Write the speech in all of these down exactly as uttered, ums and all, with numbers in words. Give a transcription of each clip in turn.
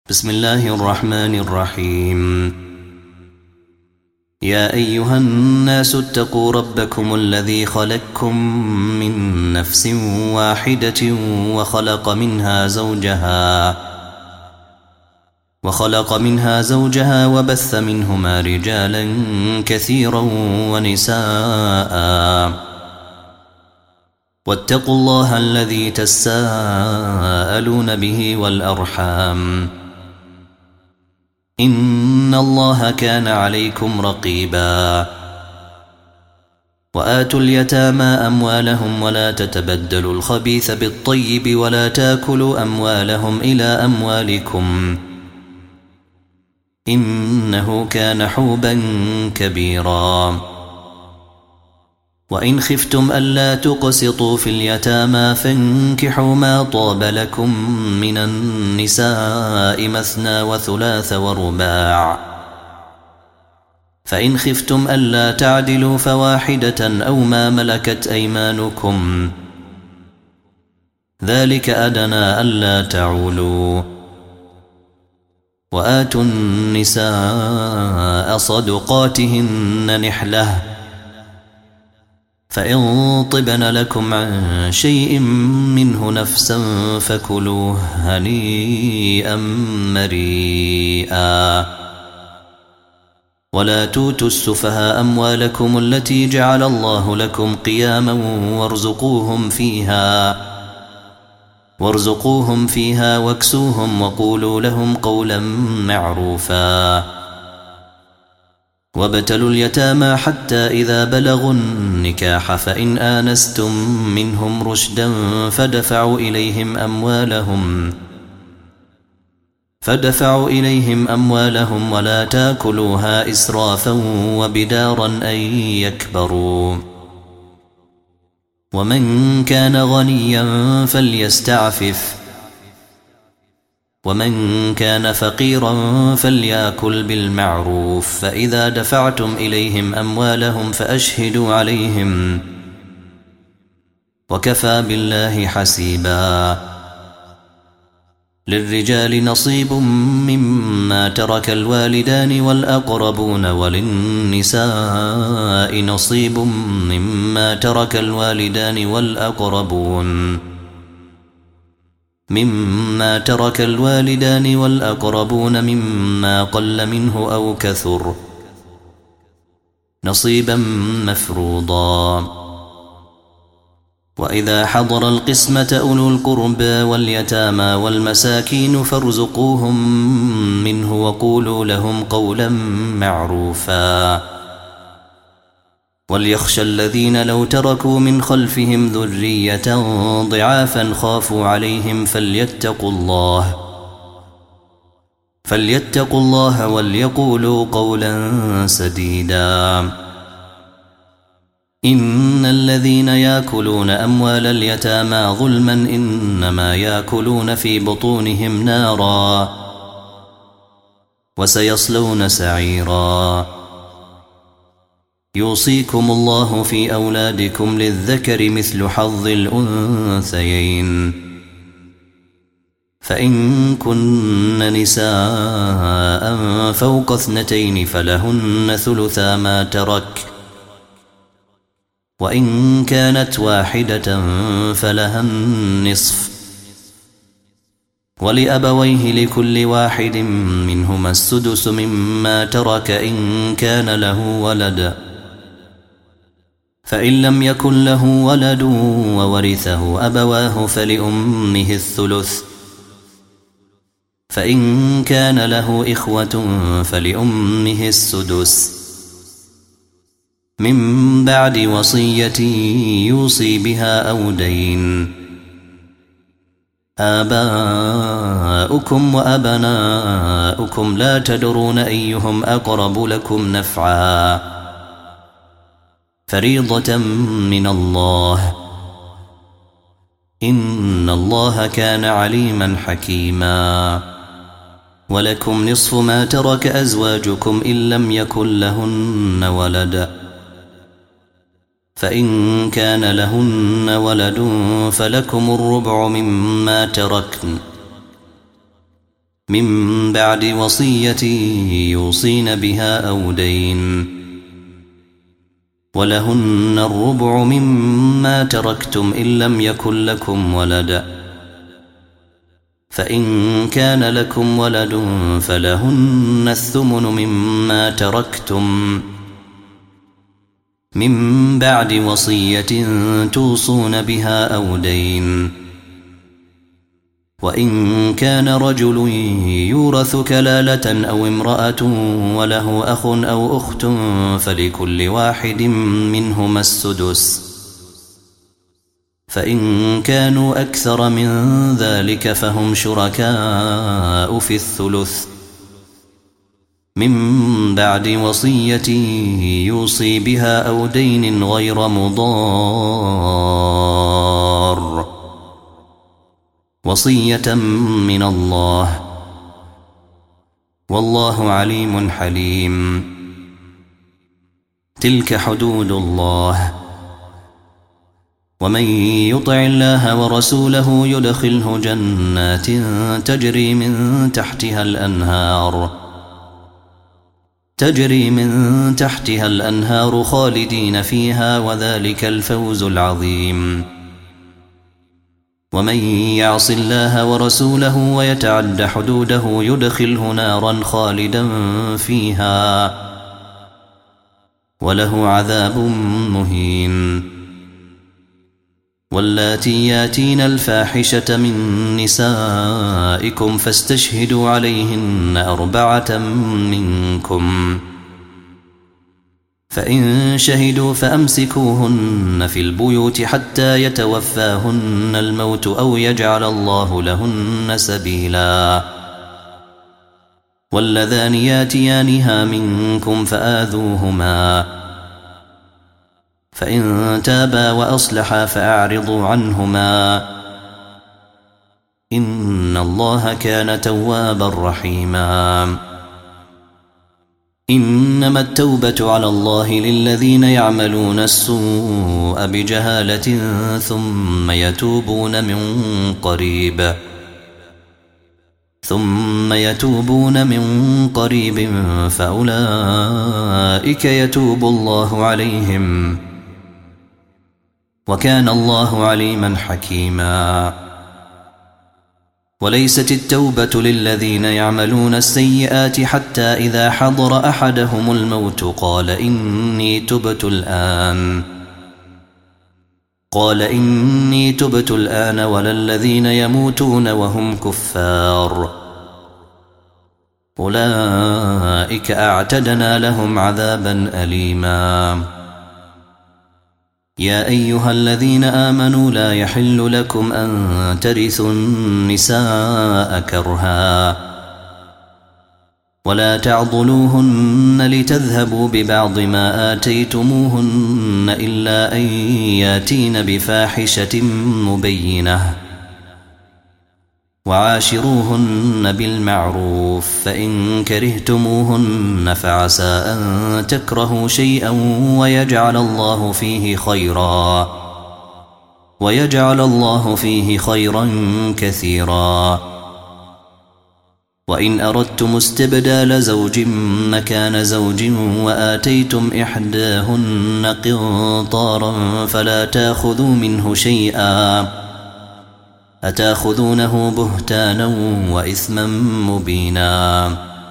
بسم الله الرحمن الرحيم. يا أيها الناس اتقوا ربكم الذي خلقكم من نفس واحدة وخلق منها زوجها وخلق منها زوجها وبث منهما رجالا كثيرا ونساء واتقوا الله الذي تساءلون به والأرحام إن الله كان عليكم رقيبا. وآتوا اليتامى أموالهم ولا تتبدلوا الخبيث بالطيب ولا تاكلوا أموالهم إلى أموالكم إنه كان حوبا كبيرا. وإن خفتم ألا تقسطوا في اليتامى فانكحوا ما طاب لكم من النساء مثنى وثلاث ورباع، فإن خفتم ألا تعدلوا فواحدة أو ما ملكت أيمانكم ذلك أدنى ألا تعولوا. وآتوا النساء صدقاتهن نحلة فإن طبن لكم عن شيء منه نفسا فكلوه هنيئا مريئا. ولا توتوا السفهاء أموالكم التي جعل الله لكم قياما وارزقوهم فيها وارزقوهم فيها واكسوهم وقولوا لهم قولا معروفا. وابتلوا اليتامى حتى إذا بلغوا النكاح فإن آنستم منهم رشدا فدفعوا إليهم أموالهم فدفعوا إليهم أموالهم ولا تاكلوها إسرافا وبدارا أن يكبروا. ومن كان غنيا فليستعفف ومن كان فقيرا فليأكل بالمعروف. فإذا دفعتم إليهم أموالهم فأشهدوا عليهم وكفى بالله حسيبا. للرجال نصيب مما ترك الوالدان والأقربون وللنساء نصيب مما ترك الوالدان والأقربون مما ترك الوالدان والأقربون مما قل منه أو كثر نصيبا مفروضا. وإذا حضر القسمة أولو القربى واليتامى والمساكين فارزقوهم منه وقولوا لهم قولا معروفا. وليخشى الذين لو تركوا من خلفهم ذرية ضعافا خافوا عليهم فليتقوا الله فليتقوا الله وليقولوا قولا سديدا. إن الذين يأكلون أموال اليتامى ظلما إنما يأكلون في بطونهم نارا وسيصلون سعيرا. يوصيكم الله في أولادكم للذكر مثل حظ الأنثيين، فإن كن نساء فوق اثنتين فلهن ثلثا ما ترك، وإن كانت واحدة فلها النصف، ولأبويه لكل واحد منهما السدس مما ترك إن كان له ولد، فإن لم يكن له ولد وورثه أبواه فلأمه الثلث، فإن كان له إخوة فلأمه السدس من بعد وصية يوصي بها أو دين. آباؤكم وأبناؤكم لا تدرون أيهم أقرب لكم نفعا فريضة من الله إن الله كان عليما حكيما. ولكم نصف ما ترك أزواجكم إن لم يكن لهن ولد، فإن كان لهن ولد فلكم الربع مما تركن من بعد وصية يوصين بها أو دين ولهن الربع مما تركتم إن لم يكن لكم ولد فإن كان لكم ولد فلهن الثمن مما تركتم من بعد وصية توصون بها أو دين وإن كان رجل يورث كلالة أو امرأة وله أخ أو أخت فلكل واحد منهما السدس فإن كانوا أكثر من ذلك فهم شركاء في الثلث من بعد وصية يوصي بها أو دين غير مضار وصية من الله والله عليم حليم. تلك حدود الله ومن يطع الله ورسوله يدخله جنات تجري من تحتها الأنهار تجري من تحتها الأنهار خالدين فيها وذلك الفوز العظيم. ومن يعص الله ورسوله ويتعد حدوده يدخله نارا خالدا فيها وله عذاب مهين. واللاتي ياتين الفاحشة من نسائكم فاستشهدوا عليهن أربعة منكم فإن شهدوا فأمسكوهن في البيوت حتى يتوفاهن الموت أو يجعل الله لهن سبيلا. واللذان ياتيانها منكم فآذوهما فإن تابا وأصلحا فأعرضوا عنهما إن الله كان توابا رحيما. إنما التوبة على الله للذين يعملون السوء بجهالة ثم يتوبون من قريب ثم يتوبون من قريب فأولئك يتوب الله عليهم وكان الله عليما حكيما. وليست التوبة للذين يعملون السيئات حتى إذا حضر أحدهم الموت قال إني تبت الآن قال إني تبت الآن ولا الذين يموتون وهم كفار أولئك أعتدنا لهم عذابا أليما. يا أيها الذين آمنوا لا يحل لكم أن ترثوا النساء كرها ولا تعضلوهن لتذهبوا ببعض ما آتيتموهن إلا أن ياتين بفاحشة مبينة وعاشروهن بالمعروف فإن كرهتموهن فعسى أن تكرهوا شيئا ويجعل الله فيه خيرا ويجعل الله فيه خيرا كثيرا. وإن أردتم استبدال زوج مكان زوج وآتيتم إحداهن قنطارا فلا تأخذوا منه شيئا أتأخذونه بهتانا وإثما مبينا.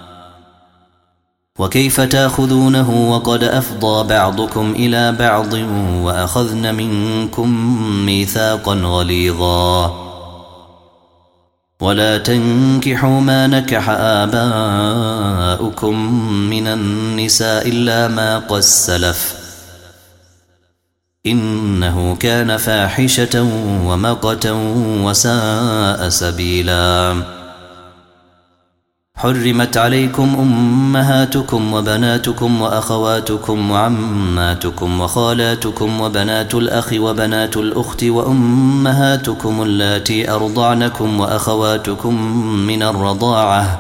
وكيف تأخذونه وقد أفضى بعضكم إلى بعض وأخذن منكم ميثاقا غليظا. ولا تنكحوا ما نكح آباؤكم من النساء إلا ما قد سلف إنه كان فاحشة ومقتا وساء سبيلا. حرمت عليكم أمهاتكم وبناتكم وأخواتكم وعماتكم وخالاتكم وبنات الأخ وبنات الأخت وأمهاتكم اللاتي أرضعنكم وأخواتكم من الرضاعة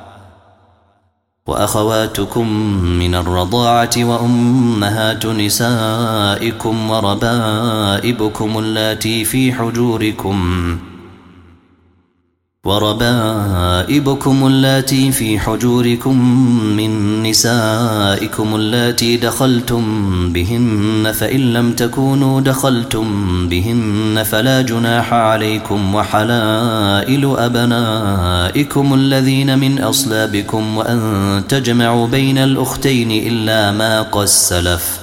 وأخواتكم من الرضاعة وأمهات نسائكم وربائبكم اللاتي في حجوركم وربائبكم اللاتي في حجوركم من نسائكم اللاتي دخلتم بهن فإن لم تكونوا دخلتم بهن فلا جناح عليكم وحلائل أبنائكم الذين من أصلابكم وأن تجمعوا بين الأختين إلا ما قد سلف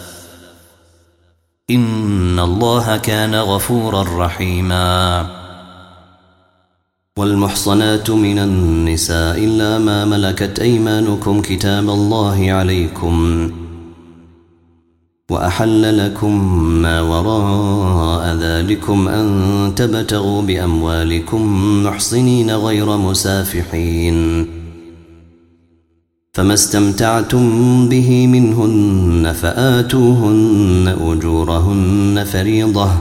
إن الله كان غفورا رحيما. والمحصنات من النساء إلا ما ملكت أيمانكم كتاب الله عليكم وأحل لكم ما وراء ذلكم أن تبتغوا بأموالكم محصنين غير مسافحين فما استمتعتم به منهن فآتوهن أجورهن فريضة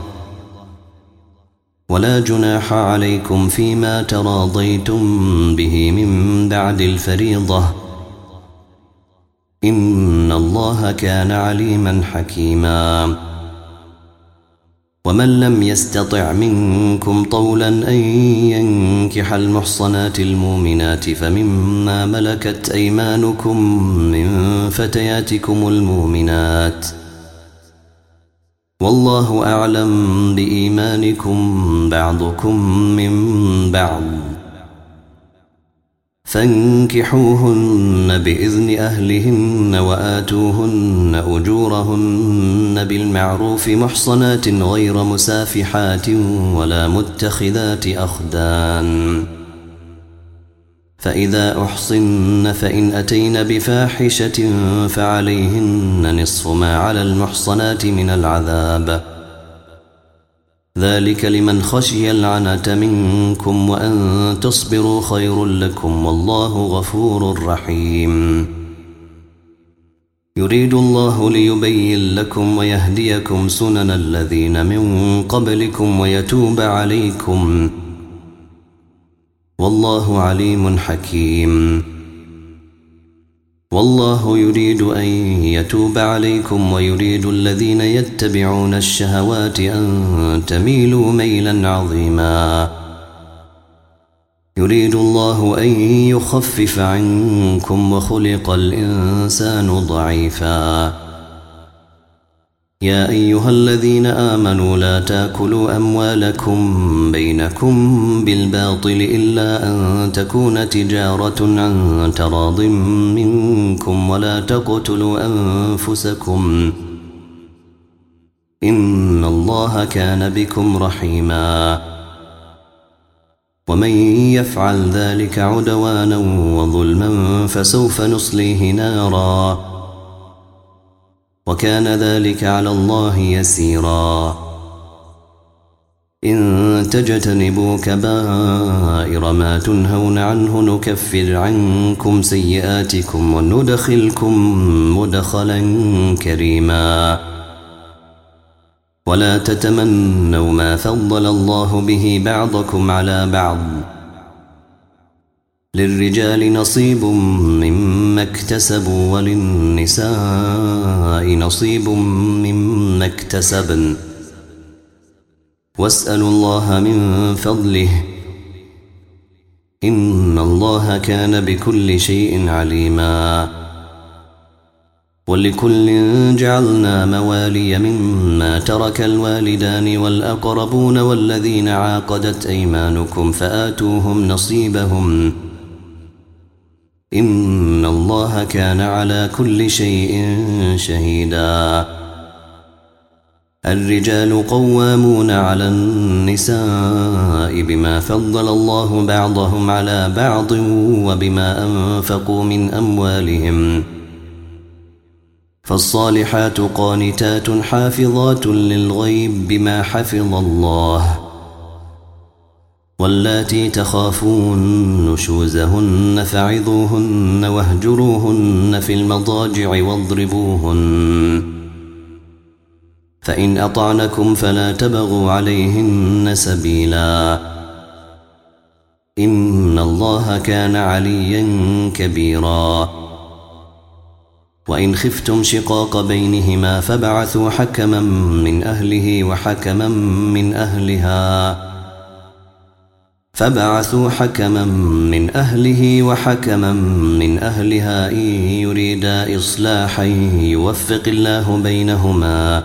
ولا جناح عليكم فيما تراضيتم به من بعد الفريضة إن الله كان عليما حكيما. ومن لم يستطع منكم طولا أن ينكح المحصنات المؤمنات فمما ملكت أيمانكم من فتياتكم المؤمنات والله أعلم بإيمانكم بعضكم من بعض فانكحوهن بإذن أهلهن وآتوهن أجورهن بالمعروف محصنات غير مسافحات ولا متخذات أخدان فإذا أحصن فإن أتين بفاحشة فعليهن نصف ما على المحصنات من العذاب ذلك لمن خشي العنة منكم وأن تصبروا خير لكم والله غفور رحيم. يريد الله ليبين لكم ويهديكم سنن الذين من قبلكم ويتوب عليكم والله عليم حكيم. والله يريد أن يتوب عليكم ويريد الذين يتبعون الشهوات أن تميلوا ميلا عظيما. يريد الله أن يخفف عنكم وخلق الإنسان ضعيفا. يا أيها الذين آمنوا لا تأكلوا أموالكم بينكم بالباطل إلا أن تكون تجارة عن تراض منكم ولا تقتلوا أنفسكم إن الله كان بكم رحيما. ومن يفعل ذلك عدوانا وظلما فسوف نصليه نارا وكان ذلك على الله يسيرا. إن تجتنبوا كبائر ما تنهون عنه نكفر عنكم سيئاتكم وندخلكم مدخلا كريما. ولا تتمنوا ما فضل الله به بعضكم على بعض للرجال نصيب مما اكتسبوا وللنساء نصيب مما اكتسبن واسألوا الله من فضله إن الله كان بكل شيء عليما. ولكل جعلنا موالي مما ترك الوالدان والأقربون والذين عاقدت أيمانكم فآتوهم نصيبهم إن الله كان على كل شيء شهيدا. الرجال قوامون على النساء بما فضل الله بعضهم على بعض وبما أنفقوا من أموالهم فالصالحات قانتات حافظات للغيب بما حفظ الله واللاتي تخافون نشوزهن فعظوهن واهجروهن في المضاجع واضربوهن فإن أطعنكم فلا تبغوا عليهن سبيلا إن الله كان عليا كبيرا. وإن خفتم شقاق بينهما فبعثوا حكما من أهله وحكما من أهلها فبعثوا حكما من أهله وحكما من أهلها إن يريدا إصلاحا يوفق الله بينهما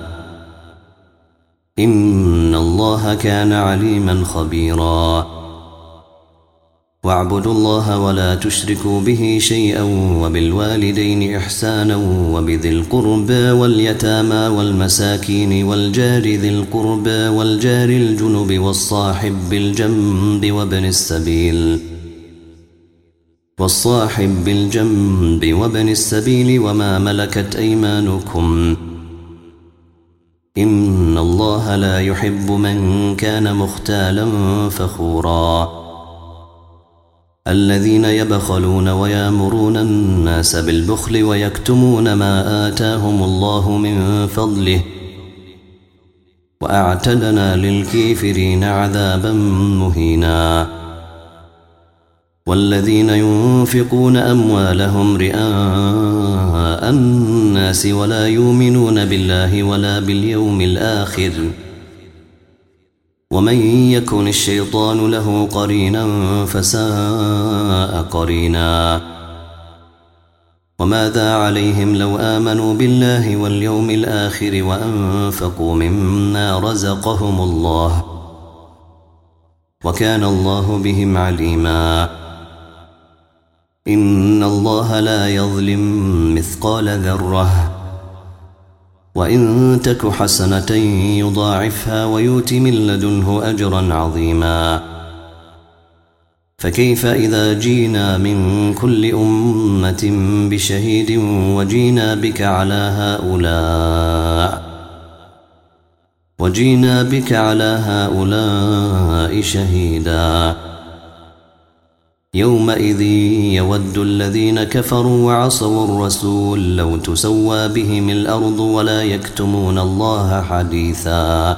إن الله كان عليما خبيرا واعبدوا الله ولا تشركوا به شيئا وبالوالدين إحسانا وبذي القربى واليتامى والمساكين والجار ذي القربى والجار الجنب والصاحب بالجنب وابن السبيل والصاحب بالجنب وابن السبيل وما ملكت أيمانكم إن الله لا يحب من كان مختالا فخورا الذين يبخلون ويامرون الناس بالبخل ويكتمون ما آتاهم الله من فضله وأعتدنا للكافرين عذابا مهينا والذين ينفقون أموالهم رئاء الناس ولا يؤمنون بالله ولا باليوم الآخر ومن يكن الشيطان له قرينا فساء قرينا وماذا عليهم لو آمنوا بالله واليوم الآخر وأنفقوا مما رزقهم الله وكان الله بهم عليما إن الله لا يظلم مثقال ذرة وإن تك حسنة يضاعفها ويؤت من لدنه أجرا عظيما فكيف إذا جينا من كل أمة بشهيد وجينا بك على هؤلاء وجينا بك على هؤلاء شهيدا يومئذ يود الذين كفروا وعصوا الرسول لو تسوى بهم الأرض ولا يكتمون الله حديثا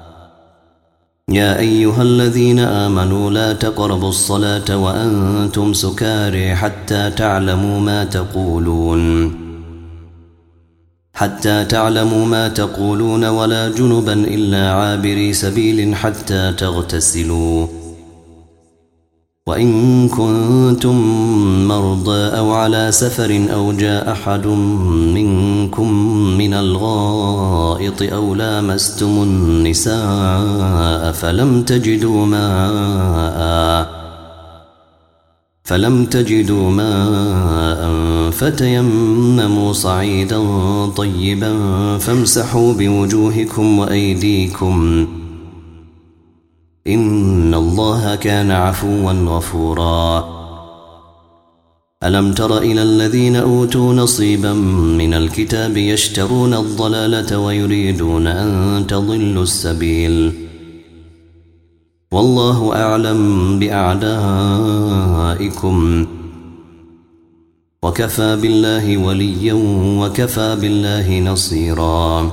يا أيها الذين آمنوا لا تقربوا الصلاة وأنتم سكارى حتى تعلموا ما تقولون حتى تعلموا ما تقولون ولا جنبا إلا عابري سبيل حتى تغتسلوا وإن كنتم مرضى أو على سفر أو جاء أحد منكم من الغائط أو لامستم النساء فلم تجدوا ماء فلم تجدوا ماء فتيمموا صعيدا طيبا فامسحوا بوجوهكم وأيديكم إن الله كان عفوا غفورا ألم تر إلى الذين أوتوا نصيبا من الكتاب يشترون الضلالة ويريدون أن تضلوا السبيل والله أعلم بأعدائكم وكفى بالله وليا وكفى بالله نصيرا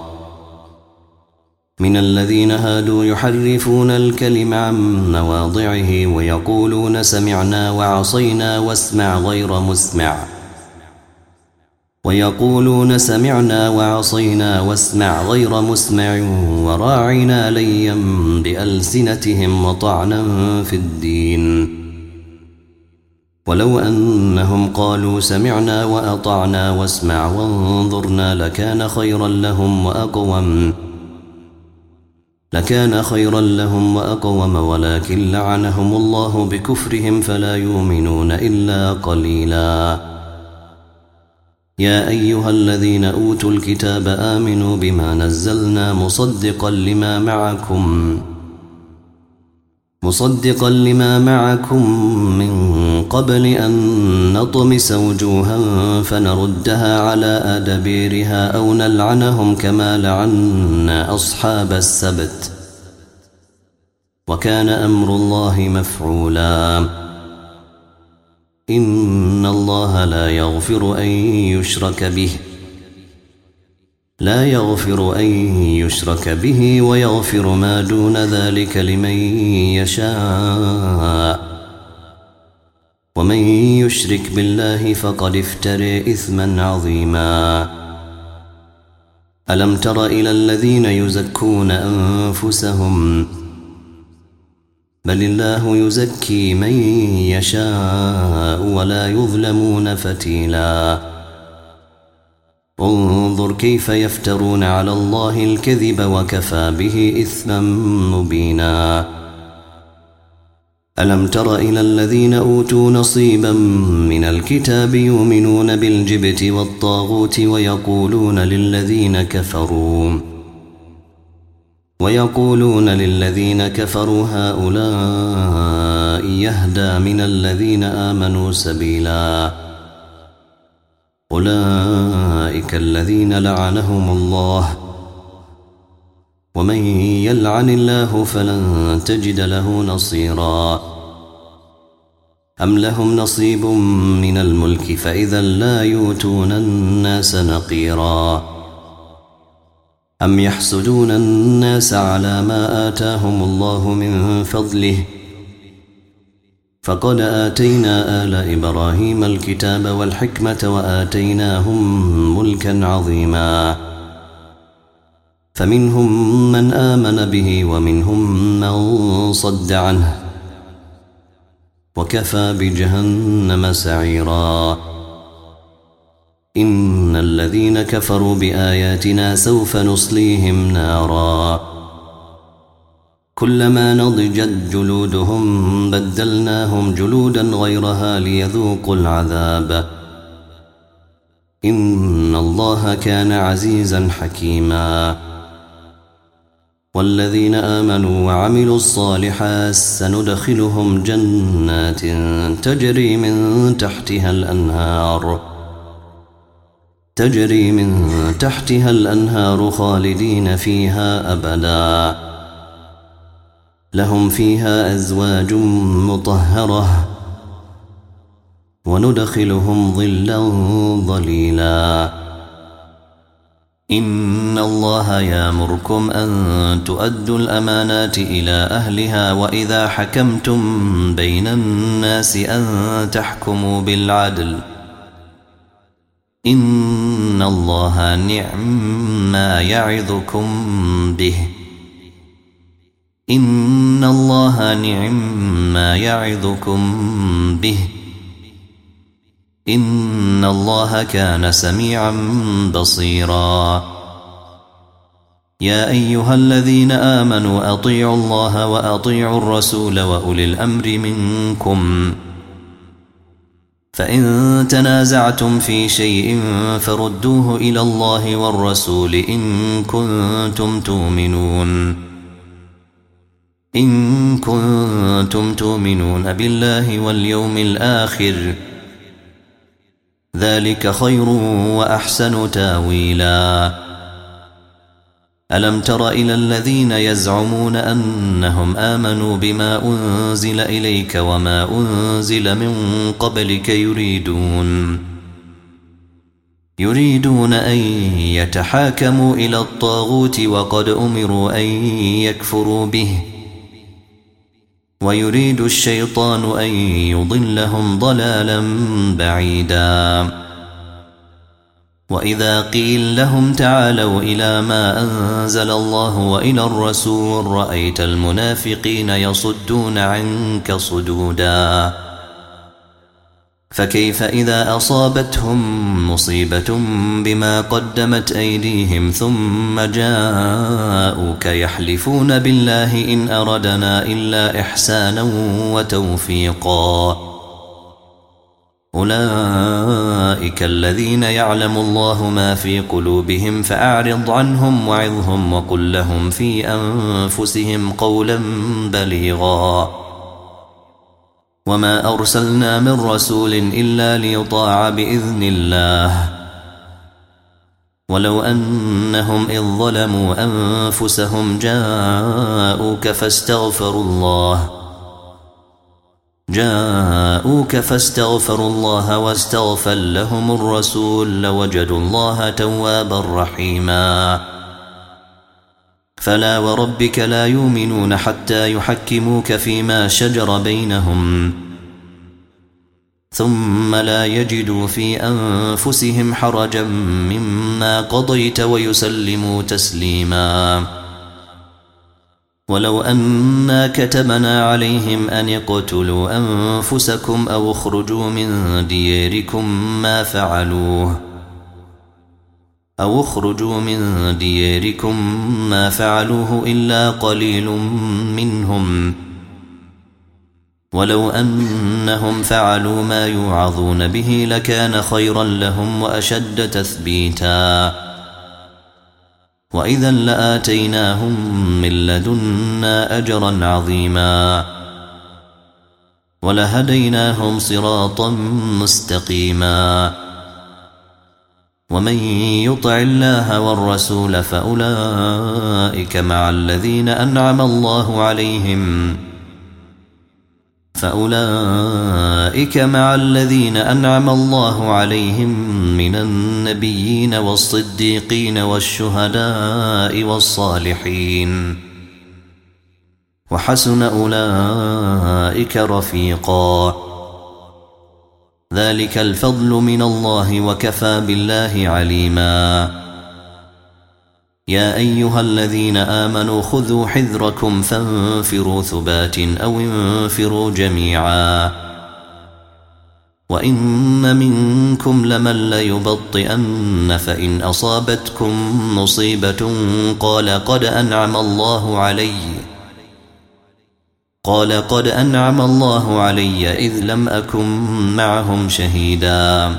من الذين هادوا يحرفون الكلم عن مواضعه ويقولون سمعنا وعصينا واسمع غير مسمع ويقولون سمعنا وعصينا واسمع غير مسمع وراعنا ليا بألسنتهم وطعنا في الدين ولو أنهم قالوا سمعنا وأطعنا واسمع وانظرنا لكان خيرا لهم وأقوم لكان خيرا لهم وأقوم ولكن لعنهم الله بكفرهم فلا يؤمنون إلا قليلا يا أيها الذين أوتوا الكتاب آمنوا بما نزلنا مصدقا لما معكم مصدقا لما معكم من قبل أن نطمس وجوها فنردها على أدبيرها أو نلعنهم كما لعنا أصحاب السبت وكان أمر الله مفعولا إن الله لا يغفر أن يشرك به لا يغفر أن يشرك به ويغفر ما دون ذلك لمن يشاء ومن يشرك بالله فقد افترى إثما عظيما ألم تر إلى الذين يزكون أنفسهم بل الله يزكي من يشاء ولا يظلمون فتيلا انظر كيف يفترون على الله الكذب وكفى به إثما مبينا ألم تر إلى الذين أوتوا نصيبا من الكتاب يؤمنون بالجبت والطاغوت ويقولون للذين كفروا ويقولون للذين كفروا هؤلاء يهدى من الذين آمنوا سبيلا أولئك الذين لعنهم الله ومن يلعن الله فلن تجد له نصيرا أم لهم نصيب من الملك فإذا لا يؤتون الناس نقيرا أم يحسدون الناس على ما آتاهم الله من فضله فقد آتينا آل إبراهيم الكتاب والحكمة وآتيناهم ملكا عظيما فمنهم من آمن به ومنهم من صد عنه وكفى بجهنم سعيرا إن الذين كفروا بآياتنا سوف نصليهم نارا كلما نضجت جلودهم بدلناهم جلودا غيرها ليذوقوا العذاب إن الله كان عزيزا حكيما والذين آمنوا وعملوا الصالحات سندخلهم جنات تجري من تحتها الأنهار تجري من تحتها الأنهار خالدين فيها أبدا لهم فيها أزواج مطهرة وندخلهم ظلا ظليلا إن الله يأمركم أن تؤدوا الأمانات إلى أهلها وإذا حكمتم بين الناس أن تحكموا بالعدل إن الله نعم ما يعظكم به إن الله نعم ما يعظكم به إن الله كان سميعا بصيرا يا أيها الذين آمنوا أطيعوا الله وأطيعوا الرسول وأولي الأمر منكم فإن تنازعتم في شيء فردوه إلى الله والرسول إن كنتم تؤمنون إن كنتم تؤمنون بالله واليوم الآخر ذلك خير وأحسن تاويلا ألم تر إلى الذين يزعمون أنهم آمنوا بما أنزل إليك وما أنزل من قبلك يريدون يريدون أن يتحاكموا إلى الطاغوت وقد أمروا أن يكفروا به ويريد الشيطان أن يضلهم ضلالا بعيدا وإذا قيل لهم تعالوا إلى ما أنزل الله وإلى الرسول رأيت المنافقين يصدون عنك صدودا فكيف إذا أصابتهم مصيبة بما قدمت أيديهم ثم جاءوك يحلفون بالله إن أردنا إلا إحسانا وتوفيقا أولئك الذين يعلم الله ما في قلوبهم فأعرض عنهم وعظهم وقل لهم في أنفسهم قولا بليغا وما أرسلنا من رسول إلا ليطاع بإذن الله ولو أنهم إذ ظلموا أنفسهم جاءوك فاستغفروا الله جاءوك فاستغفروا الله واستغفر لهم الرسول لوجدوا الله توابا رحيما فلا وربك لا يؤمنون حتى يحكموك فيما شجر بينهم ثم لا يجدوا في أنفسهم حرجا مما قضيت ويسلموا تسليما ولو أنا كتبنا عليهم أن اقتلوا أنفسكم أو اخرجوا من دياركم ما فعلوه أو اخرجوا من دياركم ما فعلوه إلا قليل منهم ولو أنهم فعلوا ما يوعظون به لكان خيرا لهم وأشد تثبيتا وإذا لآتيناهم من لدنا أجرا عظيما ولهديناهم صراطا مستقيما ومن يطع الله والرسول فأولئك مع الذين أنعم الله عليهم فأولئك مع الذين أنعم الله عليهم من النبيين والصديقين والشهداء والصالحين وحسن أولئك رفيقا ذلك الفضل من الله وكفى بالله عليما يا أيها الذين آمنوا خذوا حذركم فانفروا ثبات أو انفروا جميعا وإن منكم لمن ليبطئن فإن أصابتكم مصيبة قال قد أنعم الله علي قال قد أنعم الله علي إذ لم أكن معهم شهيدا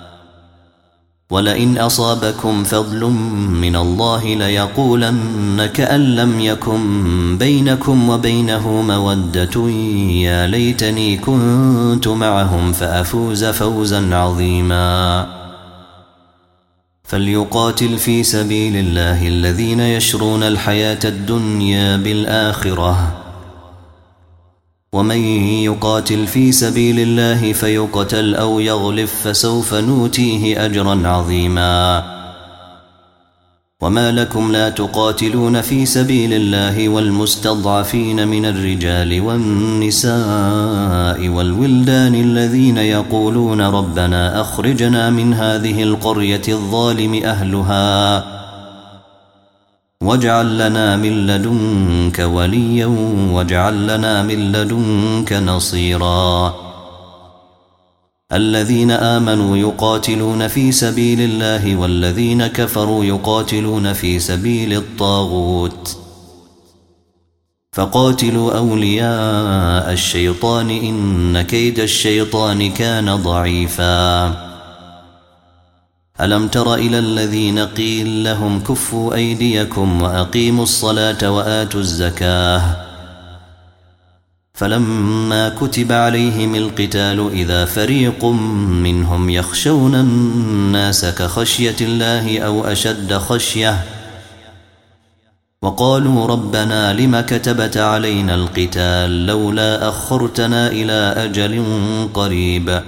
ولئن أصابكم فضل من الله ليقولن كأن لم يكن بينكم وبينه مودة يا ليتني كنت معهم فأفوز فوزا عظيما فليقاتل في سبيل الله الذين يشرون الحياة الدنيا بالآخرة ومن يقاتل في سبيل الله فيقتل أو يغلب فسوف نوتيه أجرا عظيما وما لكم لا تقاتلون في سبيل الله والمستضعفين من الرجال والنساء والولدان الذين يقولون ربنا أخرجنا من هذه القرية الظالم أهلها واجعل لنا من لدنك وليا واجعل لنا من لدنك نصيرا الذين آمنوا يقاتلون في سبيل الله والذين كفروا يقاتلون في سبيل الطاغوت فقاتلوا أولياء الشيطان إن كيد الشيطان كان ضعيفا ألم تر إلى الذين قيل لهم كفوا أيديكم وأقيموا الصلاة وآتوا الزكاة فلما كتب عليهم القتال إذا فريق منهم يخشون الناس كخشية الله أو أشد خشية وقالوا ربنا لم كتبت علينا القتال لولا أخرتنا إلى أجل قريب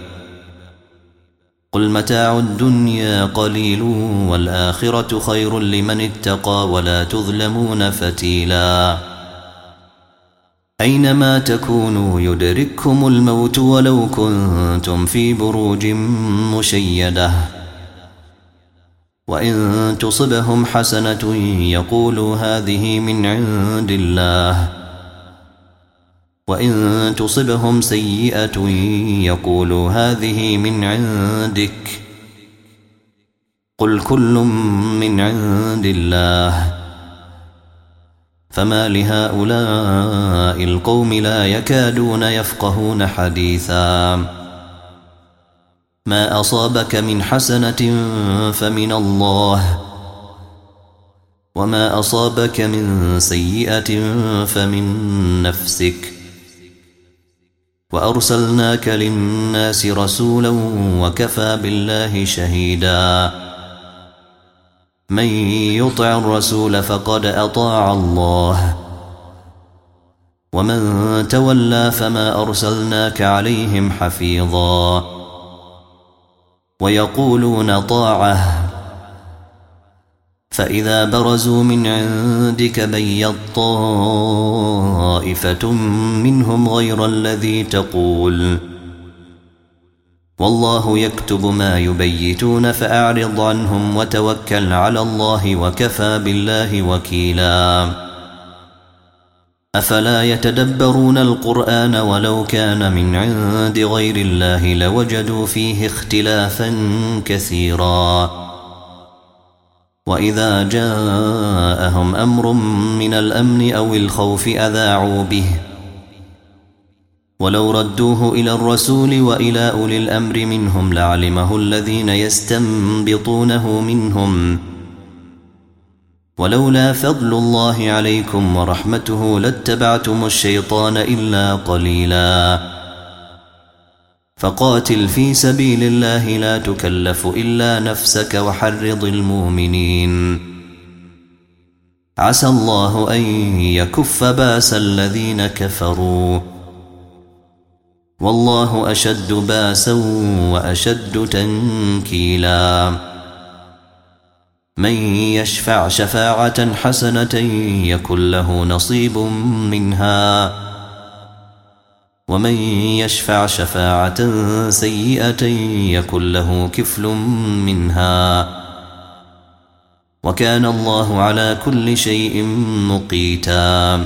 قل متاع الدنيا قليل والآخرة خير لمن اتقى ولا تظلمون فتيلا أينما تكونوا يدرككم الموت ولو كنتم في بروج مشيدة وإن تصبهم حسنة يقولوا هذه من عند الله وإن تصبهم سيئة يقولوا هذه من عندك قل كل من عند الله فما لهؤلاء القوم لا يكادون يفقهون حديثا ما أصابك من حسنة فمن الله وما أصابك من سيئة فمن نفسك وأرسلناك للناس رسولا وكفى بالله شهيدا من يطع الرسول فقد أطاع الله ومن تولى فما أرسلناك عليهم حفيظا ويقولون طاعة فإذا برزوا من عندك بيت طائفة منهم غير الذي تقول والله يكتب ما يبيتون فأعرض عنهم وتوكل على الله وكفى بالله وكيلا أفلا يتدبرون القرآن ولو كان من عند غير الله لوجدوا فيه اختلافا كثيرا وإذا جاءهم أمر من الأمن أو الخوف أذاعوا به ولو ردوه إلى الرسول وإلى أولي الأمر منهم لعلمه الذين يستنبطونه منهم ولولا فضل الله عليكم ورحمته لاتبعتم الشيطان إلا قليلا فقاتل في سبيل الله لا تكلف إلا نفسك وحرض المؤمنين عسى الله أن يكف باس الذين كفروا والله أشد باسا وأشد تنكيلا من يشفع شفاعة حسنة يكن له نصيب منها ومن يشفع شفاعة سيئة يكن له كفل منها وكان الله على كل شيء مقيتا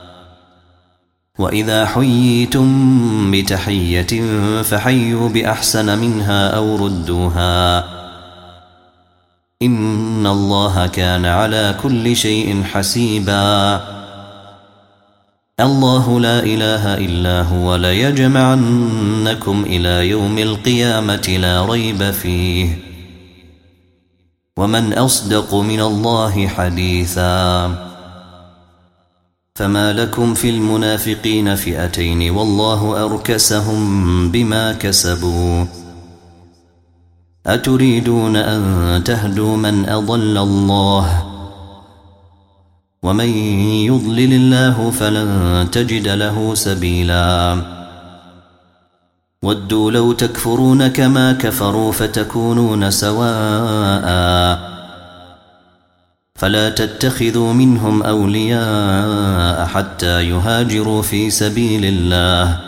وإذا حييتم بتحية فحيوا بأحسن منها أو ردوها إن الله كان على كل شيء حسيبا الله لا إله إلا هو ليجمعنكم إلى يوم القيامة لا ريب فيه ومن أصدق من الله حديثا فما لكم في المنافقين فئتين والله أركسهم بما كسبوا أتريدون أن تهدوا من أضل الله ومن يضلل الله فلن تجد له سبيلا ودوا لو تكفرون كما كفروا فتكونون سواء فلا تتخذوا منهم أولياء حتى يهاجروا في سبيل الله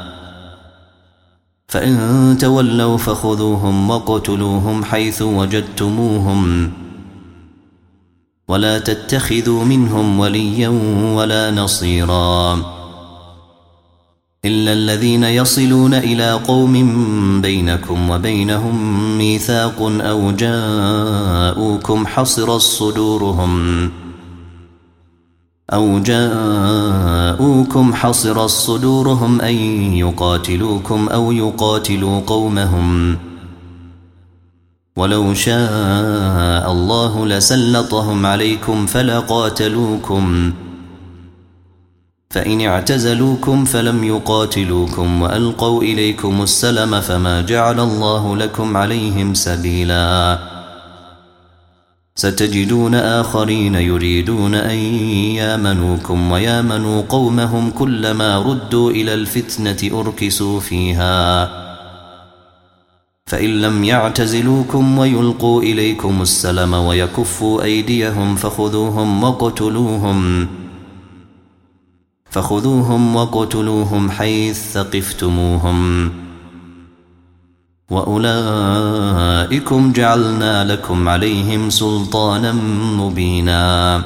فإن تولوا فخذوهم وقتلوهم حيث وجدتموهم ولا تتخذوا منهم وليا ولا نصيرا إلا الذين يصلون إلى قوم بينكم وبينهم ميثاق أو جاءوكم حصرت صدورهم أو جاءوكم حصرت صدورهم أن يقاتلوكم أو يقاتلوا قومهم ولو شاء الله لسلطهم عليكم فلقاتلوكم فإن اعتزلوكم فلم يقاتلوكم وألقوا إليكم السلم فما جعل الله لكم عليهم سبيلا ستجدون آخرين يريدون أن يامنوكم ويامنوا قومهم كلما ردوا إلى الفتنة أركسوا فيها فإن لم يعتزلوكم ويلقوا إليكم السلم ويكفوا أيديهم فخذوهم وقتلوهم فخذوهم وقتلوهم حيث ثقفتموهم وأولئكم جعلنا لكم عليهم سلطانا مبينا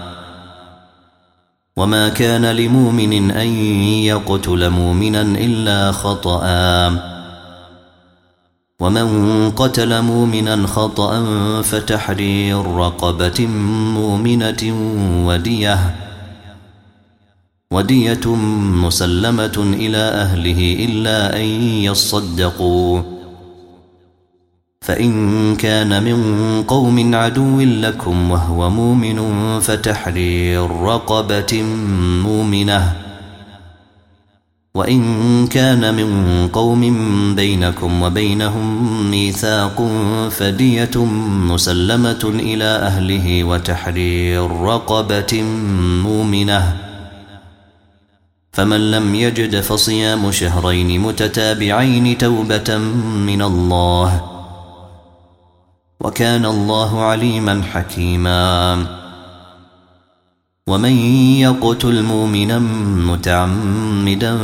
وما كان لمؤمن أن يقتل مؤمنا إلا خطأ ومن قتل مؤمنا خطأ فتحرير رقبة مؤمنة ودية ودية مسلمة إلى أهله إلا أن يصدقوا فإن كان من قوم عدو لكم وهو مؤمن فتحرير رقبة مؤمنة وإن كان من قوم بينكم وبينهم ميثاق فدية مسلمة إلى أهله وتحرير رقبة مؤمنة فمن لم يجد فصيام شهرين متتابعين توبة من الله وكان الله عليما حكيما ومن يقتل مؤمنا متعمدا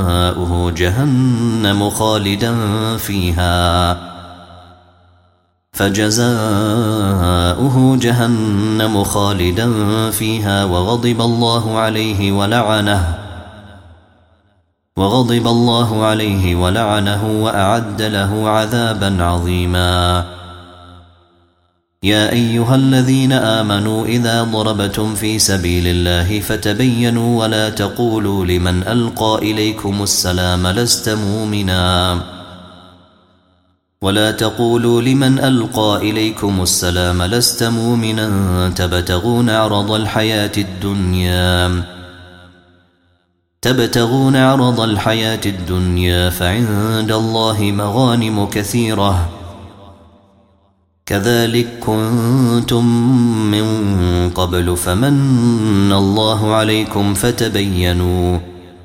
فجزاؤه جهنم خالدا فيها فجزاؤه جهنم خالدا فيها وغضب الله عليه ولعنه وغضب الله عليه ولعنه وأعد له عذابا عظيما. يا أيها الذين آمنوا إذا ضربتم في سبيل الله فتبينوا ولا تقولوا لمن ألقى إليكم السلام لست مؤمنا ولا تقولوا لمن ألقى إليكم السلام لست مؤمنا تبتغون عرض الحياة الدنيا تبتغون عرض الحياة الدنيا فعند الله مغانم كثيرة كذلك كنتم من قبل فمن الله عليكم فتبينوا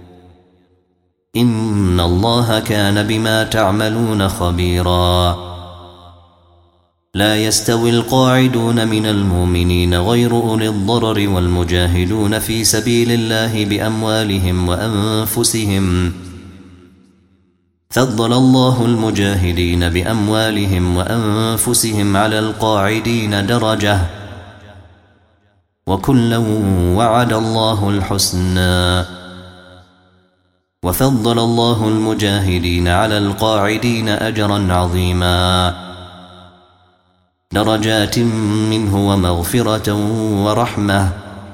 إن الله كان بما تعملون خبيرا. لا يستوي القاعدون من المؤمنين غير أولي الضرر والمجاهدون في سبيل الله بأموالهم وأنفسهم فضل الله المجاهدين بأموالهم وأنفسهم على القاعدين درجة وكلا وعد الله الحسنى وفضل الله المجاهدين على القاعدين أجرا عظيما درجات منه ومغفرة ورحمة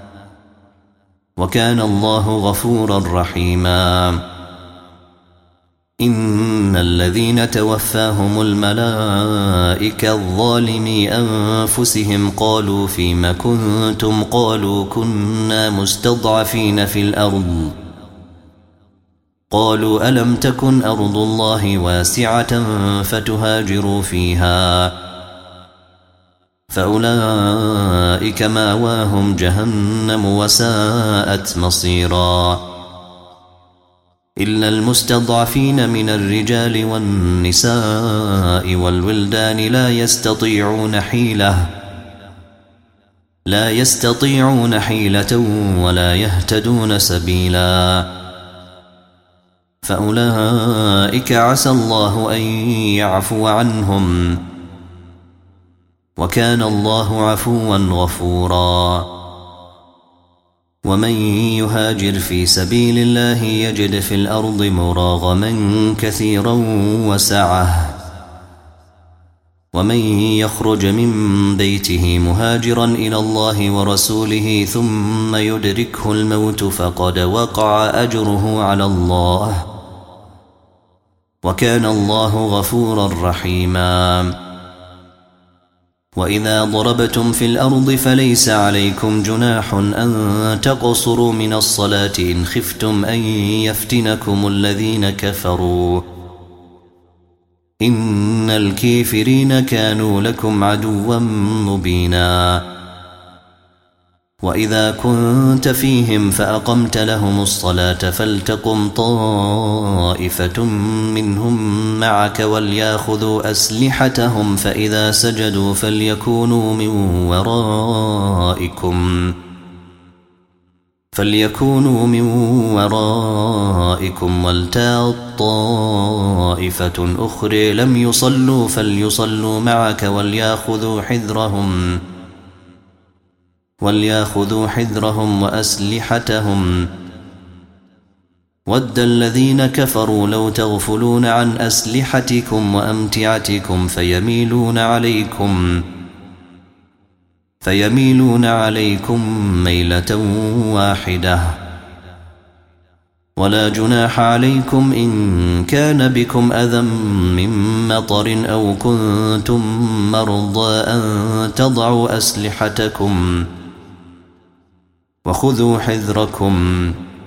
وكان الله غفورا رحيما. إن الذين توفاهم الملائكة الظالمي أنفسهم قالوا فيما كنتم قالوا كنا مستضعفين في الأرض قالوا ألم تكن أرض الله واسعة فتهاجروا فيها فأولئك ماواهم جهنم وساءت مصيرا إلا المستضعفين من الرجال والنساء والولدان لا يستطيعون حيلة لا يستطيعون حيلة ولا يهتدون سبيلا فأولئك عسى الله أن يعفو عنهم وكان الله عفوا غفورا. ومن يهاجر في سبيل الله يجد في الأرض مراغما كثيرا وسعة ومن يخرج من بيته مهاجرا إلى الله ورسوله ثم يدركه الموت فقد وقع أجره على الله وكان الله غفورا رحيما. وإذا ضربتم في الأرض فليس عليكم جناح أن تقصروا من الصلاة إن خفتم أن يفتنكم الذين كفروا إن الكافرين كانوا لكم عدوا مبينا. وإذا كنت فيهم فأقمت لهم الصلاة فلتقم طائفة منهم معك وليأخذوا أسلحتهم فإذا سجدوا فليكونوا من ورائكم فليكونوا من ورائكم ولتأت طائفة أخرى لم يصلوا فليصلوا معك وليأخذوا حذرهم وليأخذوا حذرهم وأسلحتهم ود الذين كفروا لو تغفلون عن أسلحتكم وأمتعتكم فيميلون عليكم فيميلون عليكم ميلة واحدة ولا جناح عليكم إن كان بكم أذى من مطر أو كنتم مرضى أن تضعوا أسلحتكم وخذوا حذركم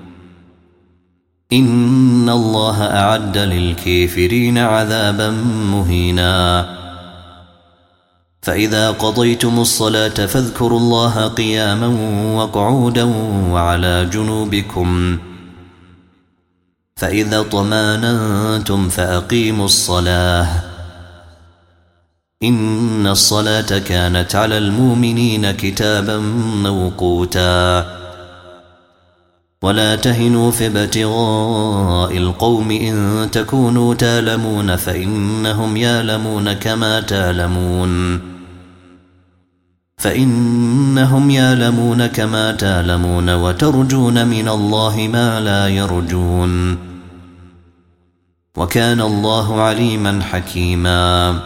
إن الله أعد للكافرين عذابا مهينا. فإذا قضيتم الصلاة فاذكروا الله قياما وقعودا وعلى جنوبكم فإذا طمأننتم فأقيموا الصلاة إن الصلاة كانت على المؤمنين كتابا موقوتا. ولا تهنوا في ابتغاء القوم إن تكونوا تالمون فإنهم يالمون كما تالمون فإنهم يالمون كما تالمون وترجون من الله ما لا يرجون وكان الله عليما حكيما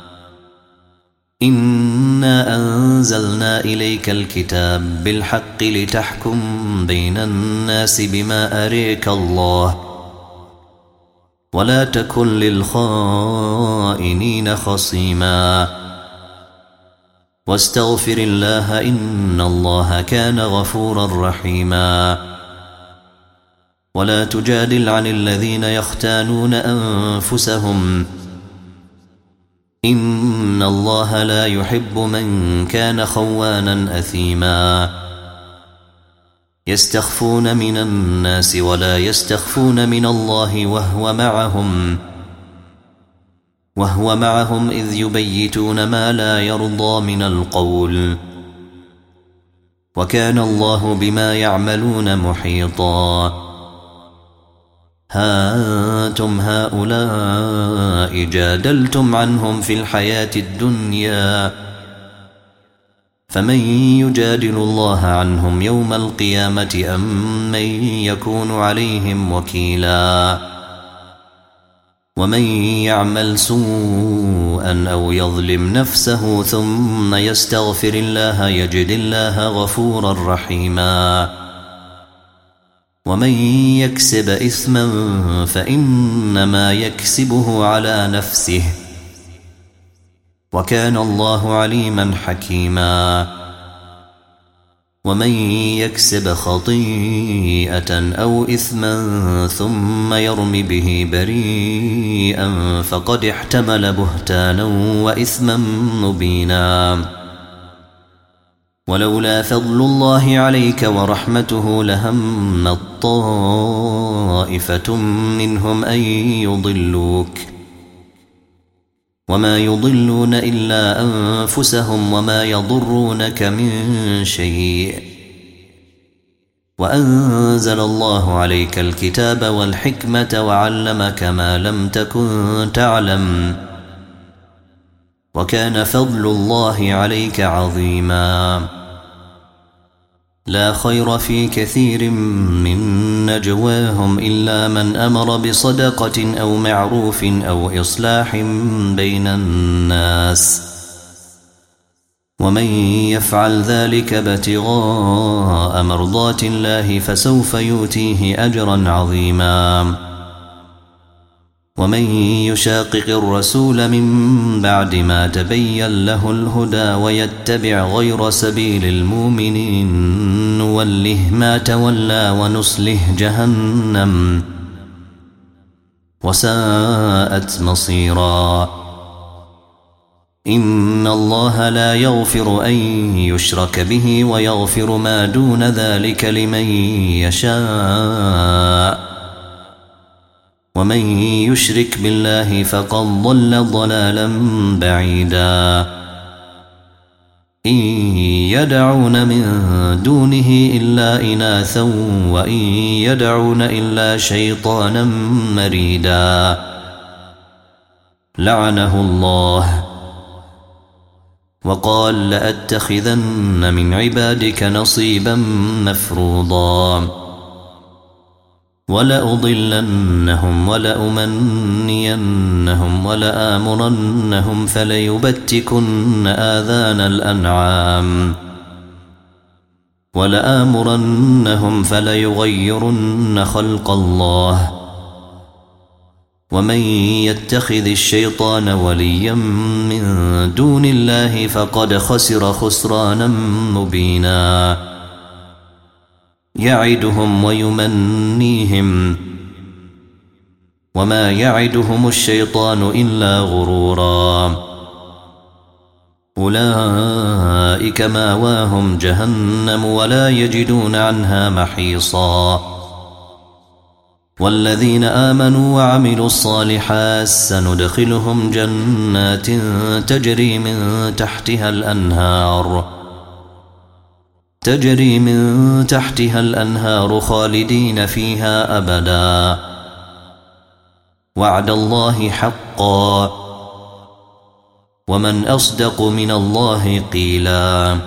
إنا أنزلنا إليك الكتاب بالحق لتحكم بين الناس بما أريك الله ولا تكن للخائنين خصيما واستغفر الله إن الله كان غفورا رحيما ولا تجادل عن الذين يختانون أنفسهم إن الله لا يحب من كان خوانا أثيما يستخفون من الناس ولا يستخفون من الله وهو معهم وهو معهم إذ يبيتون ما لا يرضى من القول وكان الله بما يعملون محيطا ها أنتم هؤلاء جادلتم عنهم في الحياة الدنيا فمن يجادل الله عنهم يوم القيامة أم من يكون عليهم وكيلا ومن يعمل سوءا أو يظلم نفسه ثم يستغفر الله يجد الله غفورا رحيما ومن يكسب إثما فإنما يكسبه على نفسه وكان الله عليما حكيما ومن يكسب خطيئة أو إثما ثم يرم به بريئا فقد احتمل بهتانا وإثما مبينا ولولا فضل الله عليك ورحمته لهم طائفة منهم أن يضلوك وما يضلون إلا أنفسهم وما يضرونك من شيء وأنزل الله عليك الكتاب والحكمة وعلمك ما لم تكن تعلم وكان فضل الله عليك عظيما لا خير في كثير من نجواهم إلا من أمر بصدقة أو معروف أو إصلاح بين الناس ومن يفعل ذلك ابتغاء مرضات الله فسوف يؤتيه أجرا عظيما ومن يشاقق الرسول من بعد ما تبين له الهدى ويتبع غير سبيل المؤمنين نوله ما تولى ونصله جهنم وساءت مصيرا إن الله لا يغفر أن يشرك به ويغفر ما دون ذلك لمن يشاء ومن يشرك بالله فقد ضل ضلالا بعيدا إن يدعون من دونه إلا إناثا وإن يدعون إلا شيطانا مريدا لعنه الله وقال لأتخذن من عبادك نصيبا مفروضا ولأضلنهم ولأمنينهم ولآمرنهم فليبتكن آذان الأنعام ولآمرنهم فليغيرن خلق الله ومن يتخذ الشيطان وليا من دون الله فقد خسر خسرانا مبينا يعدهم ويمنيهم وما يعدهم الشيطان إلا غرورا أولئك ماواهم جهنم ولا يجدون عنها محيصا والذين آمنوا وعملوا الصالحات سندخلهم جنات تجري من تحتها الأنهار تجري من تحتها الأنهار خالدين فيها أبدا وعد الله حقا ومن أصدق من الله قيلا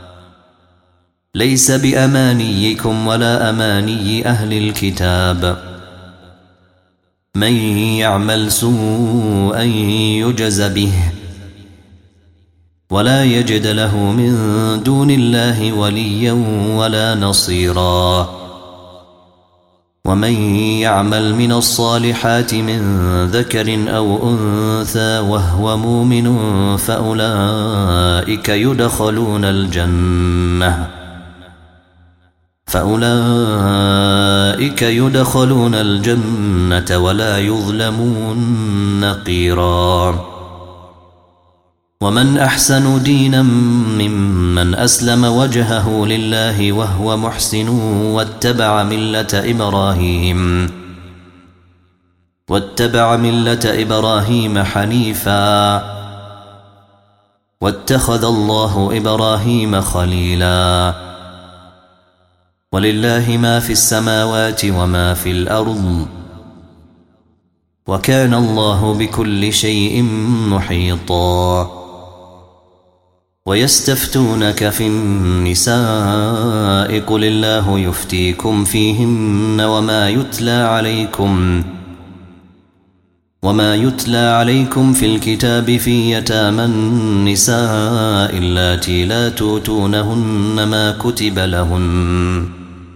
ليس بأمانيكم ولا أماني أهل الكتاب من يعمل سوءا يجز به ولا يجد له من دون الله وليا ولا نصيرا ومن يعمل من الصالحات من ذكر أو أنثى وهو مؤمن فأولئك يدخلون الجنة فأولئك يدخلون الجنة ولا يظلمون نقيرا ومن أحسن دينا ممن أسلم وجهه لله وهو محسن واتبع ملة إبراهيم واتبع ملة إبراهيم حنيفا واتخذ الله إبراهيم خليلا ولله ما في السماوات وما في الأرض وكان الله بكل شيء محيطا ويستفتونك في النساء قل الله يفتيكم فيهن وما يتلى عليكم وما يتلى عليكم في الكتاب في يتامى النساء اللاتي لا توتونهن ما كتب لهن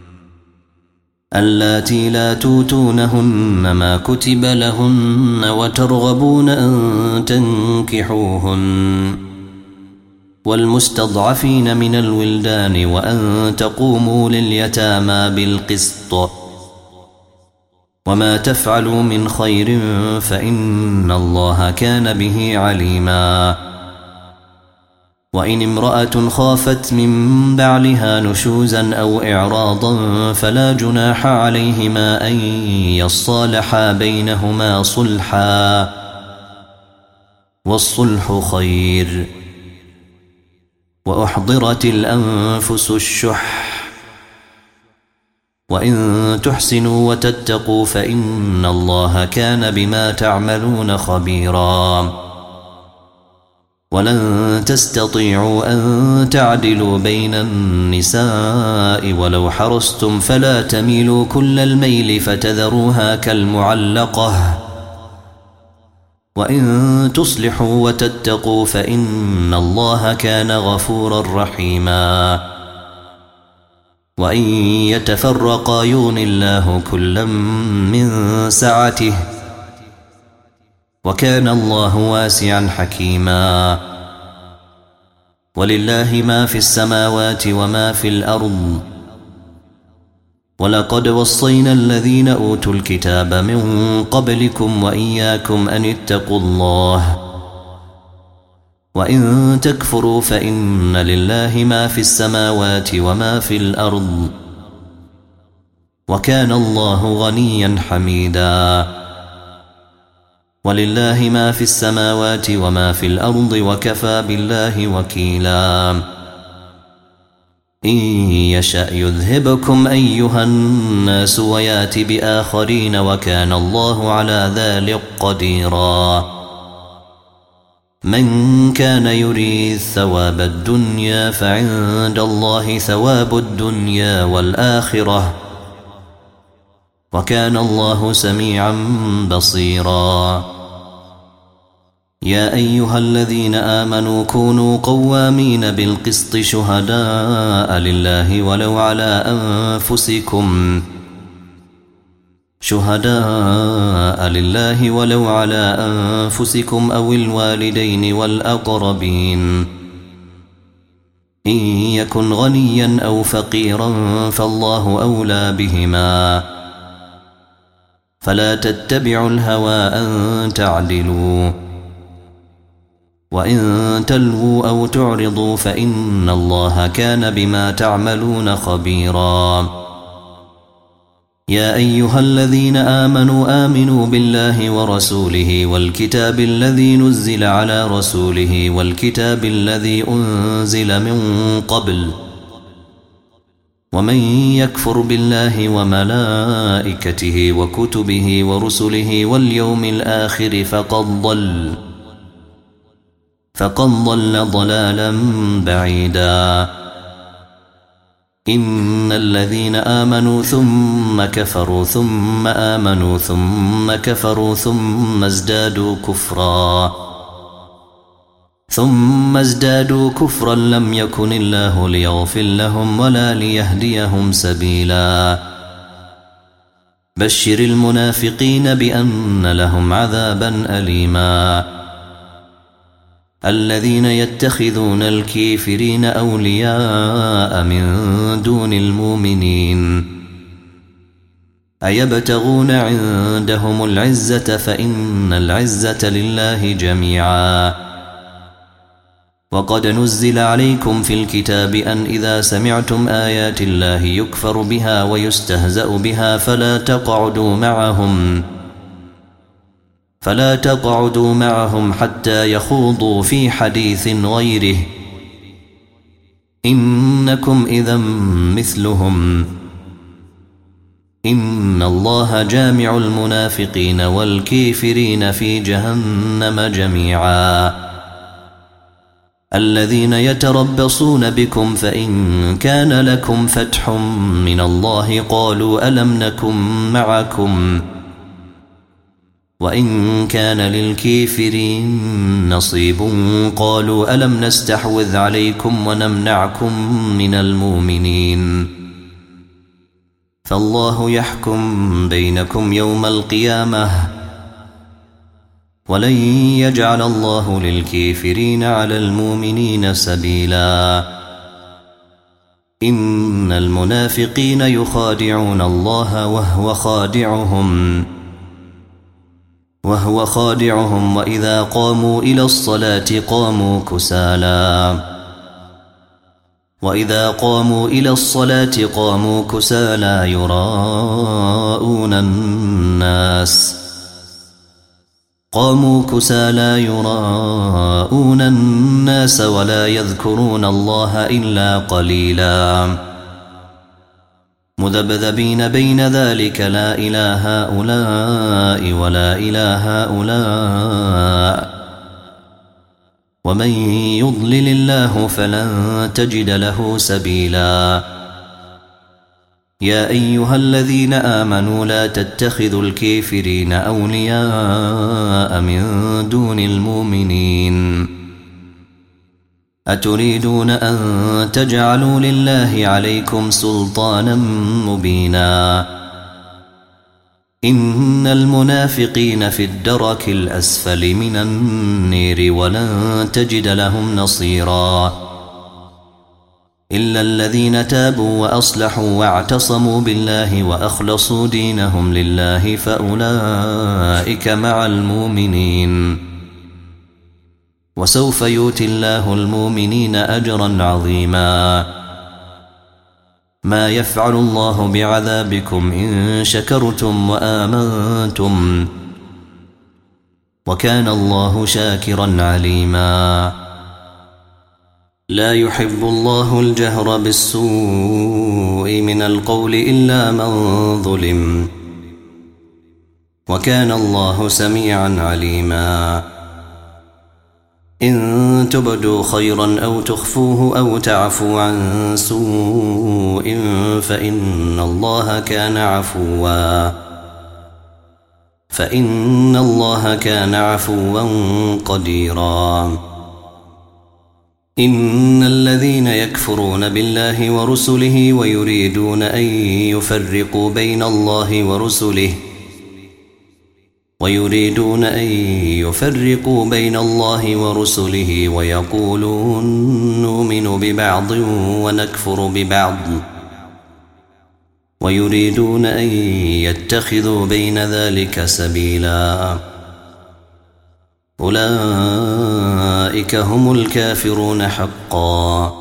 اللاتي لا توتونهن ما كتب لهن وترغبون أن تنكحوهن والمستضعفين من الولدان وأن تقوموا لليتامى بالقسط وما تفعلوا من خير فإن الله كان به عليما وإن امرأة خافت من بعلها نشوزا أو إعراضا فلا جناح عليهما أن يصالحا بينهما صلحا والصلح خير وأحضرت الأنفس الشح وإن تحسنوا وتتقوا فإن الله كان بما تعملون خبيرا ولن تستطيعوا أن تعدلوا بين النساء ولو حرصتم فلا تميلوا كل الميل فتذروها كالمعلقة وإن تصلحوا وتتقوا فإن الله كان غفورا رحيما وإن يتفرقا يغن الله كلا من سعته وكان الله واسعا حكيما ولله ما في السماوات وما في الأرض ولقد وصينا الذين أوتوا الكتاب من قبلكم وإياكم أن اتقوا الله وإن تكفروا فإن لله ما في السماوات وما في الأرض وكان الله غنيا حميدا ولله ما في السماوات وما في الأرض وكفى بالله وكيلا إن يشأ يذهبكم أيها الناس ويات بآخرين وكان الله على ذلك قديرا من كان يريد ثواب الدنيا فعند الله ثواب الدنيا والآخرة وكان الله سميعا بصيرا يا أيها الذين آمنوا كونوا قوامين بالقسط شهداء لله ولو على أنفسكم شهداء لله ولو على أنفسكم أو الوالدين والأقربين إن يكن غنيا أو فقيرا فالله أولى بهما فلا تتبعوا الهوى أن تعدلوا وإن تلووا أو تعرضوا فإن الله كان بما تعملون خبيرا يا أيها الذين آمنوا آمنوا بالله ورسوله والكتاب الذي نزل على رسوله والكتاب الذي أنزل من قبل ومن يكفر بالله وملائكته وكتبه ورسله واليوم الآخر فقد ضل فقد ضل ضلالا بعيدا إن الذين آمنوا ثم كفروا ثم آمنوا ثم كفروا ثم ازدادوا كفرا ثم ازدادوا كفرا لم يكن الله ليغفر لهم ولا ليهديهم سبيلا بشر المنافقين بأن لهم عذابا أليما الذين يتخذون الكافرين أولياء من دون المؤمنين أيبتغون عندهم العزة فإن العزة لله جميعا وقد نزل عليكم في الكتاب أن إذا سمعتم آيات الله يكفر بها ويستهزأ بها فلا تقعدوا معهم فلا تقعدوا معهم حتى يخوضوا في حديث غيره إنكم إذا مثلهم إن الله جامع المنافقين والكافرين في جهنم جميعا الذين يتربصون بكم فإن كان لكم فتح من الله قالوا ألم نكن معكم وإن كان للكافرين نصيب قالوا ألم نستحوذ عليكم ونمنعكم من المؤمنين فالله يحكم بينكم يوم القيامة ولن يجعل الله للكافرين على المؤمنين سبيلا إن المنافقين يخادعون الله وهو خادعهم وهو خادعهم وإذا قاموا إلى الصلاة قاموا كسالى وإذا قاموا إلى الصلاة قاموا كسالى يراءون الناس قاموا كسالى يراءون الناس ولا يذكرون الله إلا قليلا مذبذبين بين ذلك لا إله هؤلاء ولا إله هؤلاء ومن يضلل الله فلن تجد له سبيلا يا أيها الذين آمنوا لا تتخذوا الكافرين أولياء من دون المؤمنين أتريدون أن تجعلوا لله عليكم سلطانا مبينا إن المنافقين في الدرك الأسفل من النير ولن تجد لهم نصيرا إلا الذين تابوا وأصلحوا واعتصموا بالله وأخلصوا دينهم لله فأولئك مع المؤمنين وسوف يؤتي الله المؤمنين أجرا عظيما ما يفعل الله بعذابكم إن شكرتم وآمنتم وكان الله شاكرا عليما لا يحب الله الجهر بالسوء من القول إلا من ظلم وكان الله سميعا عليما إن تبدوا خيرا أو تخفوه أو تعفوا عن سوء فإن الله كان عفوا فإن الله كان عفوا قديرا إن الذين يكفرون بالله ورسله ويريدون أن يفرقوا بين الله ورسله ويريدون أن يفرقوا بين الله ورسله ويقولون نؤمن ببعض ونكفر ببعض ويريدون أن يتخذوا بين ذلك سبيلا أولئك هم الكافرون حقا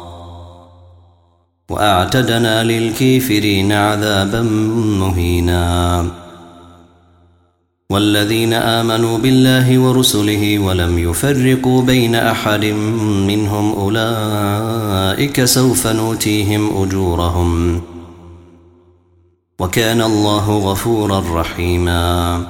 وأعتدنا للكافرين عذابا مهينا والذين آمنوا بالله ورسله ولم يفرقوا بين أحد منهم أولئك سوف نؤتيهم أجورهم وكان الله غفورا رحيما.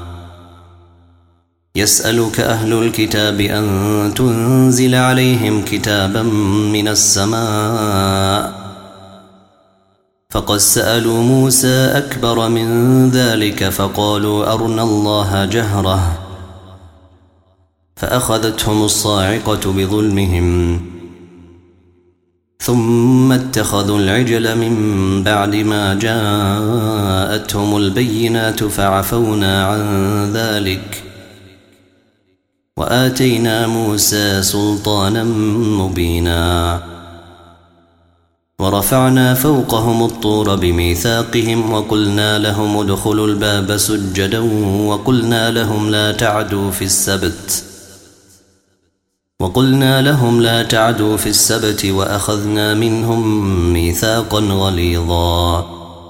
يسألك أهل الكتاب أن تنزل عليهم كتابا من السماء فقد سألوا موسى أكبر من ذلك فقالوا أرنا الله جهرة فأخذتهم الصاعقة بظلمهم ثم اتخذوا العجل من بعد ما جاءتهم البينات فعفونا عن ذلك وآتينا موسى سلطانا مبينا ورفعنا فوقهم الطور بميثاقهم وقلنا لهم ادخلوا الباب سجدا وقلنا لهم لا تعدوا في السبت وقلنا لهم لا تعدوا في السبت وأخذنا منهم ميثاقا غليظا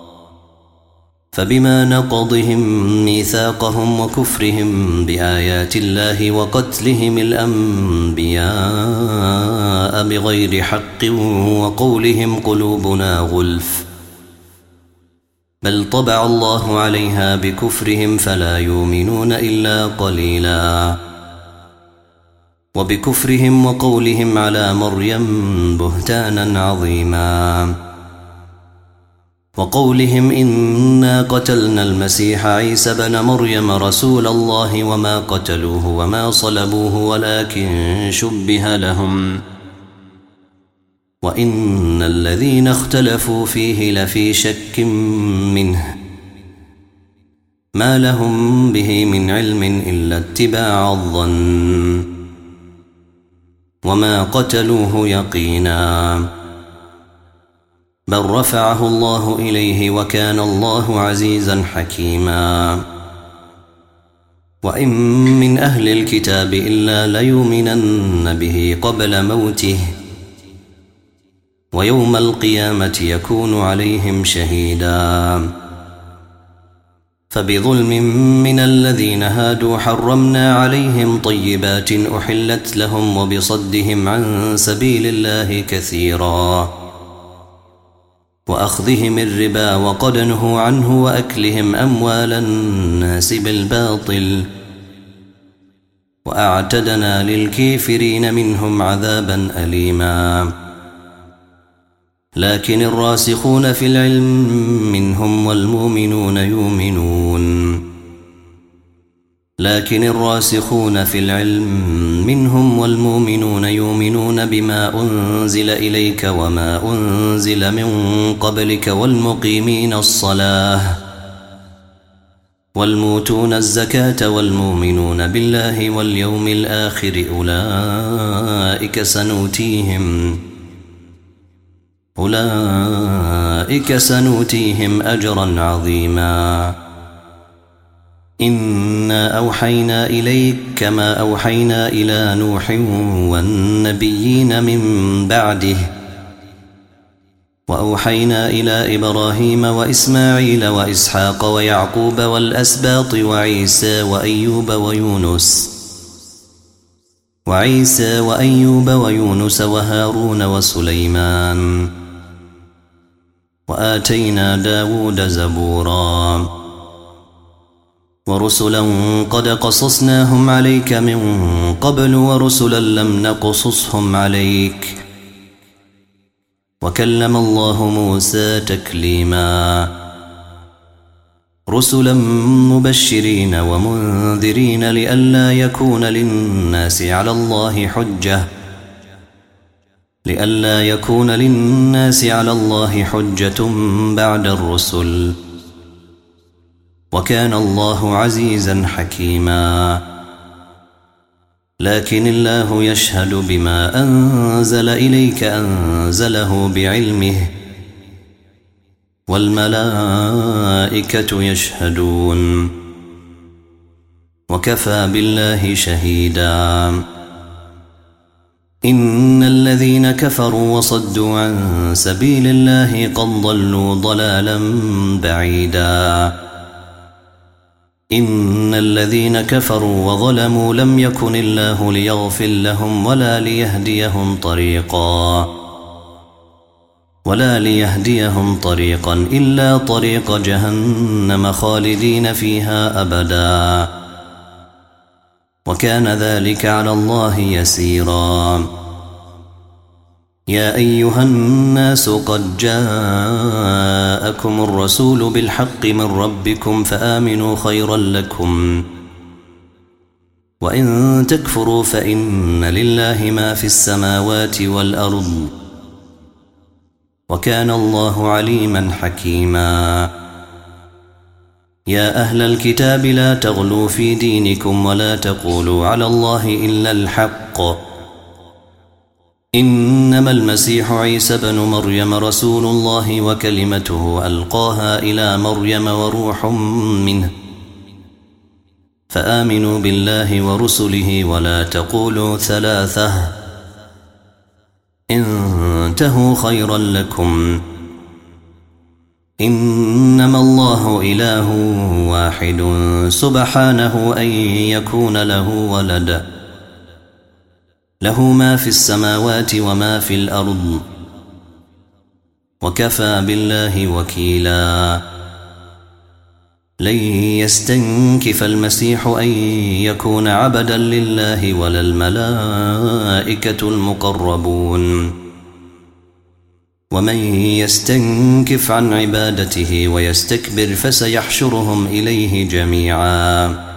فبما نقضهم ميثاقهم وكفرهم بآيات الله وقتلهم الأنبياء بغير حق وقولهم قلوبنا غلف بل طبع الله عليها بكفرهم فلا يؤمنون إلا قليلا وبكفرهم وقولهم على مريم بهتانا عظيما وقولهم إنا قتلنا المسيح عيسى بن مريم رسول الله وما قتلوه وما صلبوه ولكن شبه لهم وإن الذين اختلفوا فيه لفي شك منه ما لهم به من علم إلا اتباع الظن وما قتلوه يقينا بل رفعه الله إليه وكان الله عزيزا حكيما وإن من أهل الكتاب إلا ليؤمنن به قبل موته ويوم القيامة يكون عليهم شهيدا فبظلم من الذين هادوا حرمنا عليهم طيبات أحلت لهم وبصدهم عن سبيل الله كثيرا وأخذهم الربا وقد نهوا عنه وأكلهم أموال الناس بالباطل وأعتدنا للكافرين منهم عذابا أليما لكن الراسخون في العلم منهم والمؤمنون يؤمنون لكن الراسخون في العلم منهم والمؤمنون يؤمنون بما أنزل إليك وما أنزل من قبلك والمقيمين الصلاة والموتون الزكاة والمؤمنون بالله واليوم الآخر أولئك سنؤتيهم أولئك سنؤتيهم أجرا عظيما إنا أوحينا إليك كما أوحينا إلى نوح والنبيين من بعده وأوحينا إلى إبراهيم وإسماعيل وإسحاق ويعقوب والأسباط وعيسى وأيوب ويونس وعيسى وأيوب ويونس وهارون وسليمان وآتينا داود زبورا ورسلا قد قصصناهم عليك من قبل ورسلا لم نقصصهم عليك وكلم الله موسى تكليما رسلا مبشرين ومنذرين لئلا يكون للناس على الله حجة لئلا يكون للناس على الله حجة بعد الرسل وكان الله عزيزا حكيما لكن الله يشهد بما أنزل إليك أنزله بعلمه والملائكة يشهدون وكفى بالله شهيدا إن الذين كفروا وصدوا عن سبيل الله قد ضلوا ضلالا بعيدا إن الذين كفروا وظلموا لم يكن الله ليغفر لهم ولا ليهديهم طريقا ولا ليهديهم طريقا إلا طريق جهنم خالدين فيها أبدا وكان ذلك على الله يسيرا يا أيها الناس قد جاءكم الرسول بالحق من ربكم فآمنوا خيرا لكم وإن تكفروا فإن لله ما في السماوات والأرض وكان الله عليما حكيما يا أهل الكتاب لا تغلوا في دينكم ولا تقولوا على الله إلا الحق إنما المسيح عيسى بن مريم رسول الله وكلمته ألقاها إلى مريم وروح منه فآمنوا بالله ورسله ولا تقولوا ثلاثة انتهوا خيرا لكم إنما الله إله واحد سبحانه أن يكون له ولد له ما في السماوات وما في الأرض وكفى بالله وكيلا لن يستنكف المسيح أن يكون عبدا لله ولا الملائكة المقربون ومن يستنكف عن عبادته ويستكبر فسيحشرهم إليه جميعا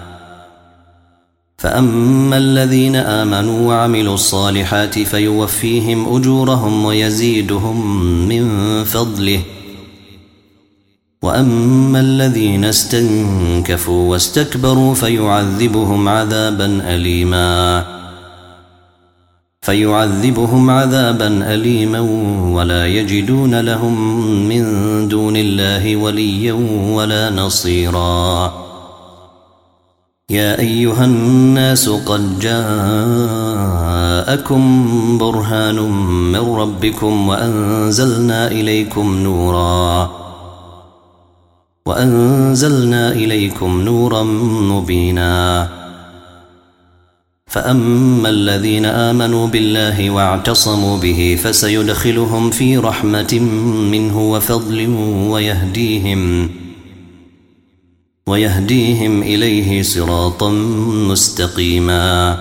فأما الذين آمنوا وعملوا الصالحات فيوفيهم أجورهم ويزيدهم من فضله وأما الذين استنكفوا واستكبروا فيعذبهم عذابا أليما فيعذبهم عذابا أليما ولا يجدون لهم من دون الله وليا ولا نصيرا يا أيها الناس قد جاءكم برهان من ربكم وأنزلنا إليكم نورا وأنزلنا إليكم نورا مبينا فأما الذين آمنوا بالله واعتصموا به فسيدخلهم في رحمة منه وفضل ويهديهم ويهديهم إليه صراطا مستقيما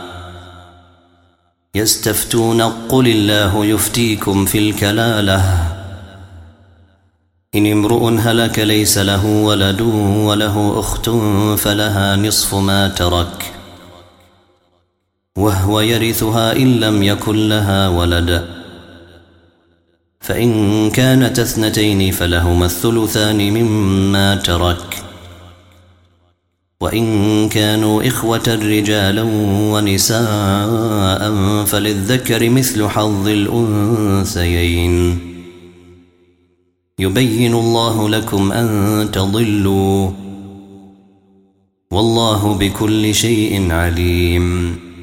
يستفتون قل الله يفتيكم في الكلالة إن امرؤ هلك ليس له ولد وله أخت فلها نصف ما ترك وهو يرثها إن لم يكن لها ولد فإن كانت اثنتين فلهما الثلثان مما ترك وإن كانوا إخوة رجالا ونساء فللذكر مثل حظ الأنثيين يبين الله لكم أن تضلوا والله بكل شيء عليم